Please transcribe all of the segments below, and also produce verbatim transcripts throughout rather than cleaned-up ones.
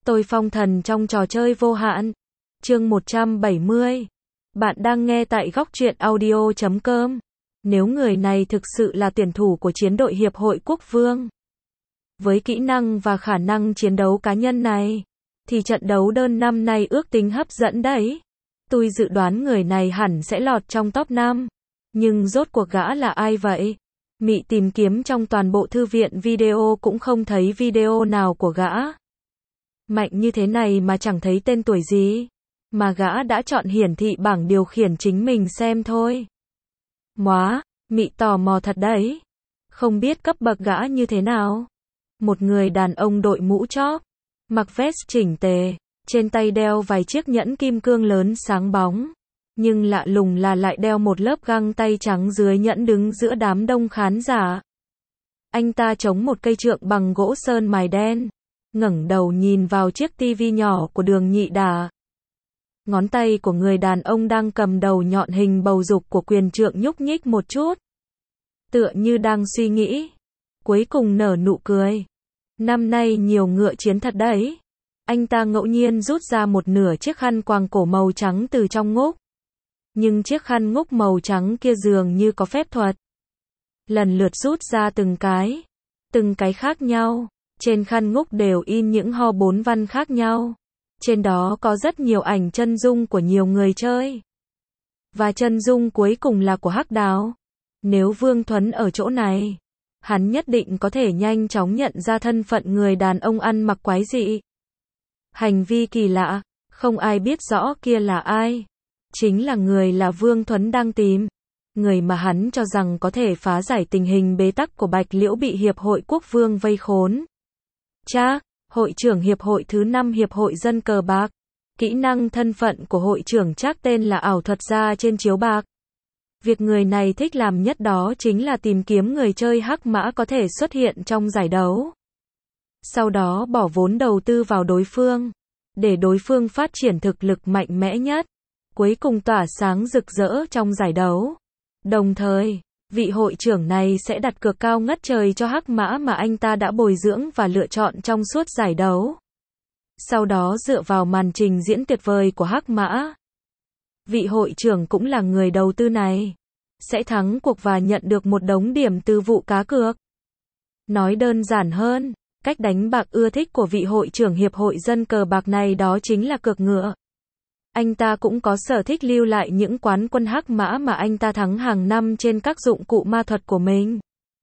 Tôi phong thần trong trò chơi vô hạn. Chương một trăm bảy mươi. Bạn đang nghe tại góc truyện audio chấm com. Nếu người này thực sự là tuyển thủ của chiến đội Hiệp hội Quốc Vương, với kỹ năng và khả năng chiến đấu cá nhân này, thì trận đấu đơn năm nay ước tính hấp dẫn đấy. Tôi dự đoán người này hẳn sẽ lọt trong top năm. Nhưng rốt cuộc gã là ai vậy? Mị tìm kiếm trong toàn bộ thư viện video cũng không thấy video nào của gã. Mạnh như thế này mà chẳng thấy tên tuổi gì. Mà gã đã chọn hiển thị bảng điều khiển chính mình xem thôi. Móa, mị tò mò thật đấy. Không biết cấp bậc gã như thế nào. Một người đàn ông đội mũ chóp, mặc vest chỉnh tề, trên tay đeo vài chiếc nhẫn kim cương lớn sáng bóng. Nhưng lạ lùng là lại đeo một lớp găng tay trắng dưới nhẫn đứng giữa đám đông khán giả. Anh ta chống một cây trượng bằng gỗ sơn mài đen, ngẩng đầu nhìn vào chiếc tivi nhỏ của Đường Nhị Đà. Ngón tay của người đàn ông đang cầm đầu nhọn hình bầu dục của quyền trượng nhúc nhích một chút, tựa như đang suy nghĩ. Cuối cùng nở nụ cười. Năm nay nhiều ngựa chiến thật đấy. Anh ta ngẫu nhiên rút ra một nửa chiếc khăn quàng cổ màu trắng từ trong ngúc. Nhưng chiếc khăn ngúc màu trắng kia dường như có phép thuật. Lần lượt rút ra từng cái. Từng cái khác nhau. Trên khăn ngúc đều in những ho bốn văn khác nhau. Trên đó có rất nhiều ảnh chân dung của nhiều người chơi. Và chân dung cuối cùng là của Hắc Đào. Nếu Vương Thuấn ở chỗ này, hắn nhất định có thể nhanh chóng nhận ra thân phận người đàn ông ăn mặc quái dị. Hành vi kỳ lạ, không ai biết rõ kia là ai. Chính là người là Vương Thuấn đang tìm. Người mà hắn cho rằng có thể phá giải tình hình bế tắc của Bạch Liễu bị Hiệp hội Quốc Vương vây khốn. Cha, hội trưởng Hiệp hội thứ năm Hiệp hội dân cờ bạc. Kỹ năng thân phận của hội trưởng Trác tên là ảo thuật gia trên chiếu bạc. Việc người này thích làm nhất đó chính là tìm kiếm người chơi hắc mã có thể xuất hiện trong giải đấu. Sau đó bỏ vốn đầu tư vào đối phương, để đối phương phát triển thực lực mạnh mẽ nhất, cuối cùng tỏa sáng rực rỡ trong giải đấu. Đồng thời, vị hội trưởng này sẽ đặt cược cao ngất trời cho hắc mã mà anh ta đã bồi dưỡng và lựa chọn trong suốt giải đấu. Sau đó dựa vào màn trình diễn tuyệt vời của hắc mã, vị hội trưởng cũng là người đầu tư này sẽ thắng cuộc và nhận được một đống điểm từ vụ cá cược. Nói đơn giản hơn, cách đánh bạc ưa thích của vị hội trưởng Hiệp hội dân cờ bạc này đó chính là cược ngựa. Anh ta cũng có sở thích lưu lại những quán quân hắc mã mà anh ta thắng hàng năm trên các dụng cụ ma thuật của mình.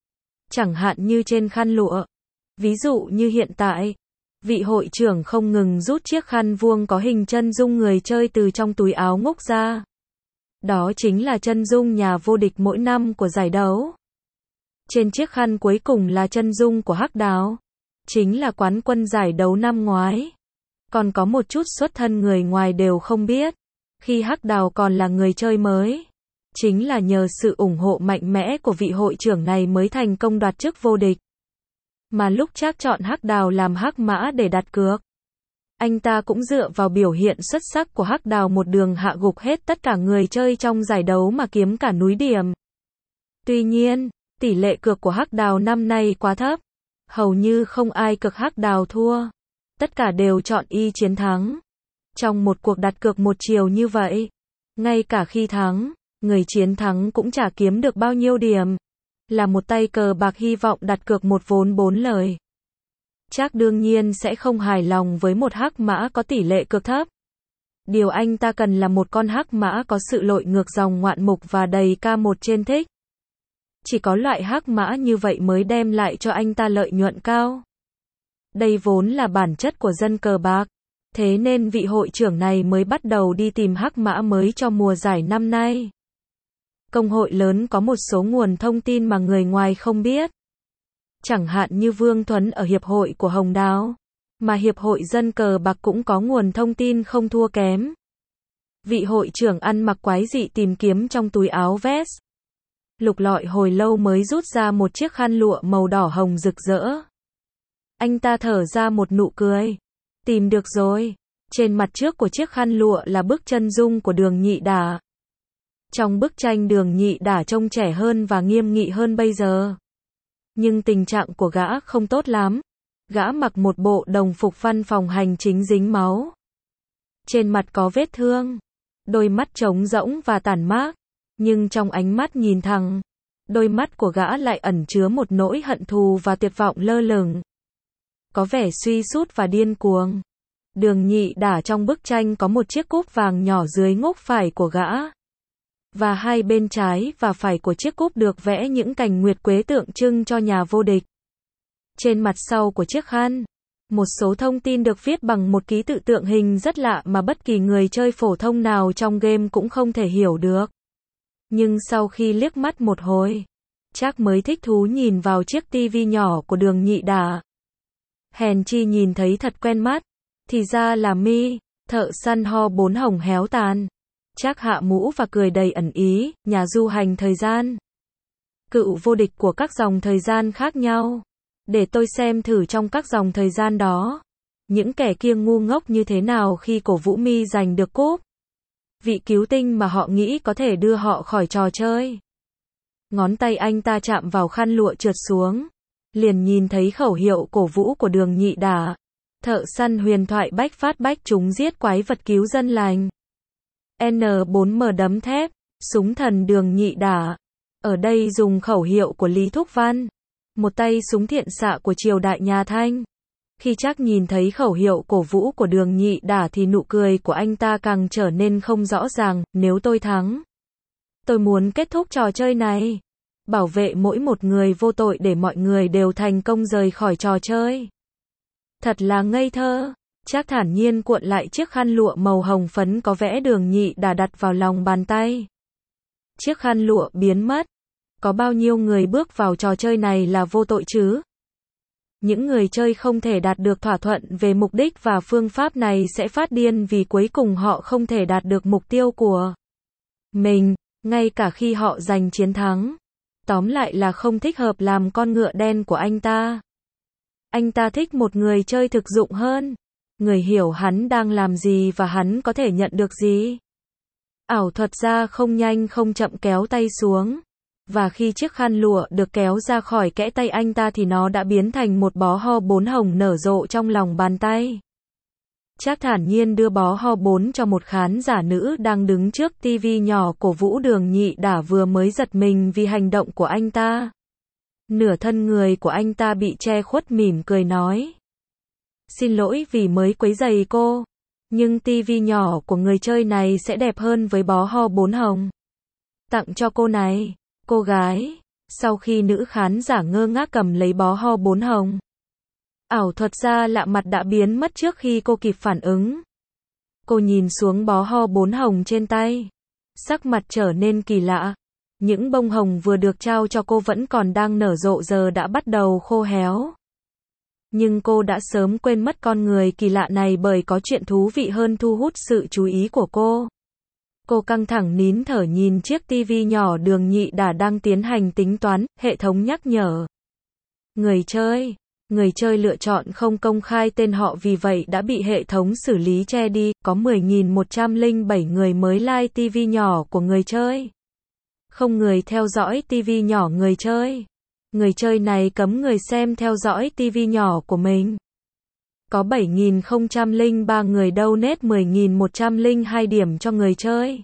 Chẳng hạn như trên khăn lụa. Ví dụ như hiện tại, vị hội trưởng không ngừng rút chiếc khăn vuông có hình chân dung người chơi từ trong túi áo ngúc ra. Đó chính là chân dung nhà vô địch mỗi năm của giải đấu. Trên chiếc khăn cuối cùng là chân dung của Hắc Đào, chính là quán quân giải đấu năm ngoái. Còn có một chút xuất thân người ngoài đều không biết, khi Hắc Đào còn là người chơi mới, chính là nhờ sự ủng hộ mạnh mẽ của vị hội trưởng này mới thành công đoạt chức vô địch. Mà lúc Trác chọn Hắc Đào làm hắc mã để đặt cược, anh ta cũng dựa vào biểu hiện xuất sắc của Hắc Đào một đường hạ gục hết tất cả người chơi trong giải đấu mà kiếm cả núi điểm. Tuy nhiên, tỷ lệ cược của Hắc Đào năm nay quá thấp. Hầu như không ai cược Hắc Đào thua. Tất cả đều chọn y chiến thắng. Trong một cuộc đặt cược một chiều như vậy, ngay cả khi thắng, người chiến thắng cũng chả kiếm được bao nhiêu điểm. Là một tay cờ bạc hy vọng đặt cược một vốn bốn lời. Trác đương nhiên sẽ không hài lòng với một hắc mã có tỷ lệ cược thấp. Điều anh ta cần là một con hắc mã có sự lội ngược dòng ngoạn mục và đầy ca một trên thích. Chỉ có loại hắc mã như vậy mới đem lại cho anh ta lợi nhuận cao. Đây vốn là bản chất của dân cờ bạc. Thế nên vị hội trưởng này mới bắt đầu đi tìm hắc mã mới cho mùa giải năm nay. Công hội lớn có một số nguồn thông tin mà người ngoài không biết. Chẳng hạn như Vương Thuấn ở Hiệp hội của Hồng Đào. Mà Hiệp hội dân cờ bạc cũng có nguồn thông tin không thua kém. Vị hội trưởng ăn mặc quái dị tìm kiếm trong túi áo vest. Lục lọi hồi lâu mới rút ra một chiếc khăn lụa màu đỏ hồng rực rỡ. Anh ta thở ra một nụ cười. Tìm được rồi. Trên mặt trước của chiếc khăn lụa là bức chân dung của Đường Nhị Đà. Trong bức tranh Đường Nhị Đà trông trẻ hơn và nghiêm nghị hơn bây giờ. Nhưng tình trạng của gã không tốt lắm. Gã mặc một bộ đồng phục văn phòng hành chính dính máu. Trên mặt có vết thương. Đôi mắt trống rỗng và tàn mác. Nhưng trong ánh mắt nhìn thẳng, đôi mắt của gã lại ẩn chứa một nỗi hận thù và tuyệt vọng lơ lửng. Có vẻ suy sút và điên cuồng. Đường Nhị Đả trong bức tranh có một chiếc cúp vàng nhỏ dưới ngốc phải của gã. Và hai bên trái và phải của chiếc cúp được vẽ những cành nguyệt quế tượng trưng cho nhà vô địch. Trên mặt sau của chiếc khăn, một số thông tin được viết bằng một ký tự tượng hình rất lạ mà bất kỳ người chơi phổ thông nào trong game cũng không thể hiểu được. Nhưng sau khi liếc mắt một hồi, Trác mới thích thú nhìn vào chiếc tivi nhỏ của Đường Nhị Đả. Hèn chi nhìn thấy thật quen mắt, thì ra là Mi, thợ săn ho bốn hồng héo tàn. Trác hạ mũ và cười đầy ẩn ý, nhà du hành thời gian. Cựu vô địch của các dòng thời gian khác nhau. Để tôi xem thử trong các dòng thời gian đó, những kẻ kia ngu ngốc như thế nào khi cổ vũ Mi giành được cúp. Vị cứu tinh mà họ nghĩ có thể đưa họ khỏi trò chơi. Ngón tay anh ta chạm vào khăn lụa trượt xuống. Liền nhìn thấy khẩu hiệu cổ vũ của Đường Nhị Đả. Thợ săn huyền thoại bách phát bách chúng giết quái vật cứu dân lành. N bốn M đấm thép, súng thần Đường Nhị Đả. Ở đây dùng khẩu hiệu của Lý Thúc Văn. Một tay súng thiện xạ của triều đại nhà Thanh. Khi Trác nhìn thấy khẩu hiệu cổ vũ của Đường Nhị Đả thì nụ cười của anh ta càng trở nên không rõ ràng. Nếu tôi thắng, tôi muốn kết thúc trò chơi này. Bảo vệ mỗi một người vô tội để mọi người đều thành công rời khỏi trò chơi. Thật là ngây thơ. Trác thản nhiên cuộn lại chiếc khăn lụa màu hồng phấn có vẽ Đường Nhị Đả đặt vào lòng bàn tay. Chiếc khăn lụa biến mất. Có bao nhiêu người bước vào trò chơi này là vô tội chứ? Những người chơi không thể đạt được thỏa thuận về mục đích và phương pháp này sẽ phát điên vì cuối cùng họ không thể đạt được mục tiêu của mình, ngay cả khi họ giành chiến thắng. Tóm lại là không thích hợp làm con ngựa đen của anh ta. Anh ta thích một người chơi thực dụng hơn. Người hiểu hắn đang làm gì và hắn có thể nhận được gì. Ảo thuật gia không nhanh không chậm kéo tay xuống. Và khi chiếc khăn lụa được kéo ra khỏi kẽ tay anh ta thì nó đã biến thành một bó ho bốn hồng nở rộ trong lòng bàn tay. Trác thản nhiên đưa bó ho bốn cho một khán giả nữ đang đứng trước tivi nhỏ cổ vũ Đường Nhị Đả vừa mới giật mình vì hành động của anh ta. Nửa thân người của anh ta bị che khuất mỉm cười nói. Xin lỗi vì mới quấy rầy cô. Nhưng tivi nhỏ của người chơi này sẽ đẹp hơn với bó ho bốn hồng. Tặng cho cô này. Cô gái. Sau khi nữ khán giả ngơ ngác cầm lấy bó ho bốn hồng, ảo thuật gia lạ mặt đã biến mất trước khi cô kịp phản ứng. Cô nhìn xuống bó ho bốn hồng trên tay. Sắc mặt trở nên kỳ lạ. Những bông hồng vừa được trao cho cô vẫn còn đang nở rộ giờ đã bắt đầu khô héo. Nhưng cô đã sớm quên mất con người kỳ lạ này bởi có chuyện thú vị hơn thu hút sự chú ý của cô. Cô căng thẳng nín thở nhìn chiếc tivi nhỏ Đường Nhị Đả đang tiến hành tính toán, hệ thống nhắc nhở. Người chơi. Người chơi lựa chọn không công khai tên họ vì vậy đã bị hệ thống xử lý che đi, có mười nghìn một trăm lẻ bảy người mới like tivi nhỏ của người chơi. Không người theo dõi tivi nhỏ người chơi. Người chơi này cấm người xem theo dõi tivi nhỏ của mình. Có bảy nghìn không trăm lẻ ba người donate mười nghìn một trăm lẻ hai điểm cho người chơi.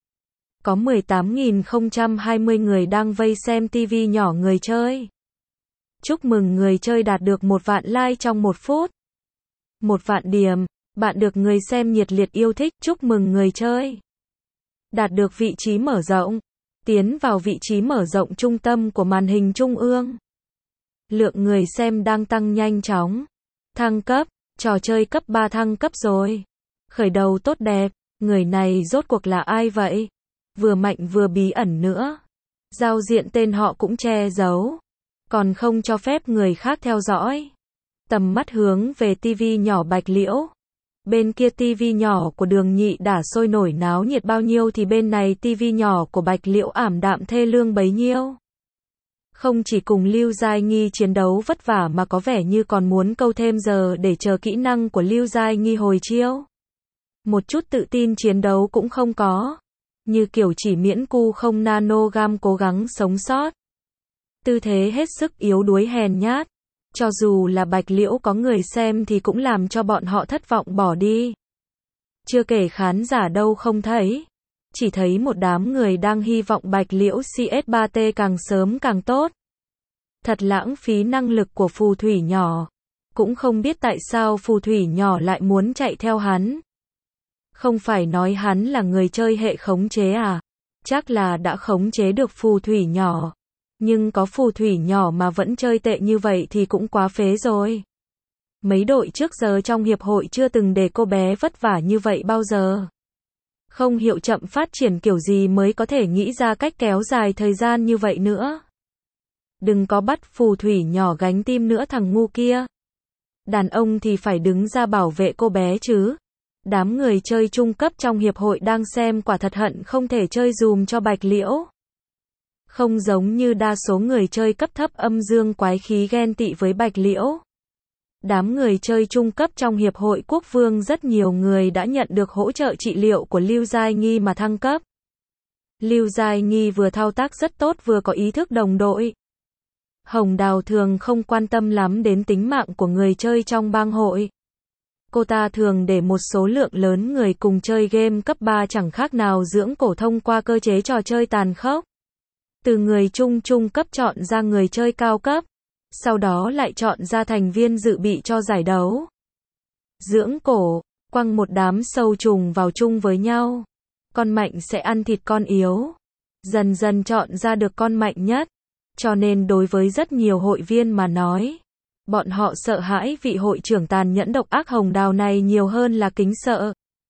Có mười tám nghìn không trăm hai mươi người đang vây xem tivi nhỏ người chơi. Chúc mừng người chơi đạt được một vạn like trong một phút. Một vạn điểm, bạn được người xem nhiệt liệt yêu thích, chúc mừng người chơi. Đạt được vị trí mở rộng. Tiến vào vị trí mở rộng trung tâm của màn hình trung ương. Lượng người xem đang tăng nhanh chóng. Thăng cấp, trò chơi cấp ba thăng cấp rồi. Khởi đầu tốt đẹp, người này rốt cuộc là ai vậy? Vừa mạnh vừa bí ẩn nữa. Giao diện tên họ cũng che giấu. Còn không cho phép người khác theo dõi. Tầm mắt hướng về tivi nhỏ Bạch Liễu. Bên kia tivi nhỏ của Đường Nhị Đả sôi nổi náo nhiệt bao nhiêu thì bên này tivi nhỏ của Bạch Liễu ảm đạm thê lương bấy nhiêu. Không chỉ cùng Lưu Giai Nghi chiến đấu vất vả mà có vẻ như còn muốn câu thêm giờ để chờ kỹ năng của Lưu Giai Nghi hồi chiêu. Một chút tự tin chiến đấu cũng không có. Như kiểu chỉ miễn cu không nano gam cố gắng sống sót. Tư thế hết sức yếu đuối hèn nhát. Cho dù là Bạch Liễu có người xem thì cũng làm cho bọn họ thất vọng bỏ đi. Chưa kể khán giả đâu không thấy. Chỉ thấy một đám người đang hy vọng Bạch Liễu xê ét ba tê càng sớm càng tốt. Thật lãng phí năng lực của phù thủy nhỏ. Cũng không biết tại sao phù thủy nhỏ lại muốn chạy theo hắn. Không phải nói hắn là người chơi hệ khống chế à? Chắc là đã khống chế được phù thủy nhỏ. Nhưng có phù thủy nhỏ mà vẫn chơi tệ như vậy thì cũng quá phế rồi. Mấy đội trước giờ trong hiệp hội chưa từng để cô bé vất vả như vậy bao giờ. Không hiểu chậm phát triển kiểu gì mới có thể nghĩ ra cách kéo dài thời gian như vậy nữa. Đừng có bắt phù thủy nhỏ gánh tim nữa thằng ngu kia. Đàn ông thì phải đứng ra bảo vệ cô bé chứ. Đám người chơi trung cấp trong hiệp hội đang xem quả thật hận không thể chơi dùm cho Bạch Liễu. Không giống như đa số người chơi cấp thấp âm dương quái khí ghen tị với Bạch Liễu. Đám người chơi trung cấp trong hiệp hội quốc vương rất nhiều người đã nhận được hỗ trợ trị liệu của Lưu Giai Nghi mà thăng cấp. Lưu Giai Nghi vừa thao tác rất tốt vừa có ý thức đồng đội. Hồng Đào thường không quan tâm lắm đến tính mạng của người chơi trong bang hội. Cô ta thường để một số lượng lớn người cùng chơi game cấp ba chẳng khác nào dưỡng cổ thông qua cơ chế trò chơi tàn khốc. Từ người trung trung cấp chọn ra người chơi cao cấp, sau đó lại chọn ra thành viên dự bị cho giải đấu. Dưỡng cổ, quăng một đám sâu trùng vào chung với nhau. Con mạnh sẽ ăn thịt con yếu. Dần dần chọn ra được con mạnh nhất. Cho nên đối với rất nhiều hội viên mà nói, bọn họ sợ hãi vị hội trưởng tàn nhẫn độc ác Hồng Đào này nhiều hơn là kính sợ.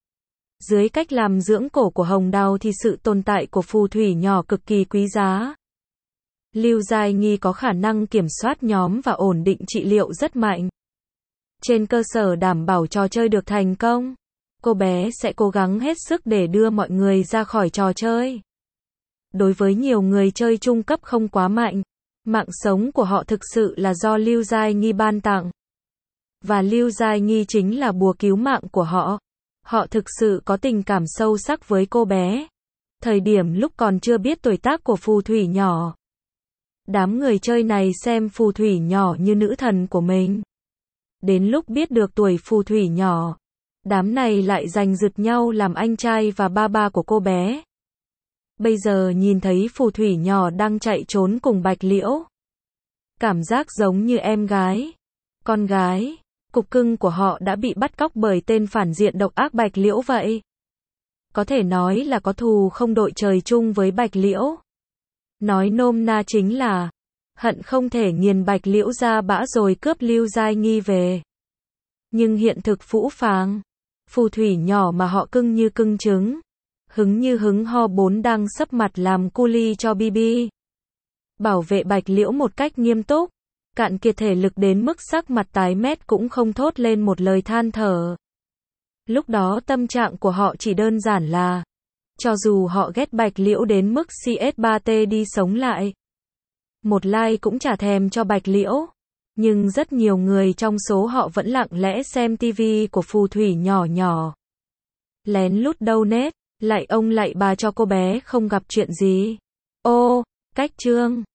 Dưới cách làm dưỡng cổ của Hồng Đào thì sự tồn tại của phù thủy nhỏ cực kỳ quý giá. Lưu Giai Nghi có khả năng kiểm soát nhóm và ổn định trị liệu rất mạnh. Trên cơ sở đảm bảo trò chơi được thành công, cô bé sẽ cố gắng hết sức để đưa mọi người ra khỏi trò chơi. Đối với nhiều người chơi trung cấp không quá mạnh, mạng sống của họ thực sự là do Lưu Giai Nghi ban tặng. Và Lưu Giai Nghi chính là bùa cứu mạng của họ. Họ thực sự có tình cảm sâu sắc với cô bé. Thời điểm lúc còn chưa biết tuổi tác của phù thủy nhỏ. Đám người chơi này xem phù thủy nhỏ như nữ thần của mình. Đến lúc biết được tuổi phù thủy nhỏ, đám này lại giành giật nhau làm anh trai và ba ba của cô bé. Bây giờ nhìn thấy phù thủy nhỏ đang chạy trốn cùng Bạch Liễu. Cảm giác giống như em gái, con gái, cục cưng của họ đã bị bắt cóc bởi tên phản diện độc ác Bạch Liễu vậy. Có thể nói là có thù không đội trời chung với Bạch Liễu. Nói nôm na chính là hận không thể nghiền Bạch Liễu ra bã rồi cướp Lưu Giai Nghi về. Nhưng hiện thực phũ phàng, phù thủy nhỏ mà họ cưng như cưng trứng, hứng như hứng ho bốn đang sấp mặt làm cu li cho Bibi. Bảo vệ Bạch Liễu một cách nghiêm túc, cạn kiệt thể lực đến mức sắc mặt tái mét cũng không thốt lên một lời than thở. Lúc đó tâm trạng của họ chỉ đơn giản là, cho dù họ ghét Bạch Liễu đến mức xê ét ba tê đi sống lại, một like cũng chả thèm cho Bạch Liễu. Nhưng rất nhiều người trong số họ vẫn lặng lẽ xem tivi của phù thủy nhỏ nhỏ. Lén lút donate, lại ông lại bà cho cô bé không gặp chuyện gì. Ô, cách chương.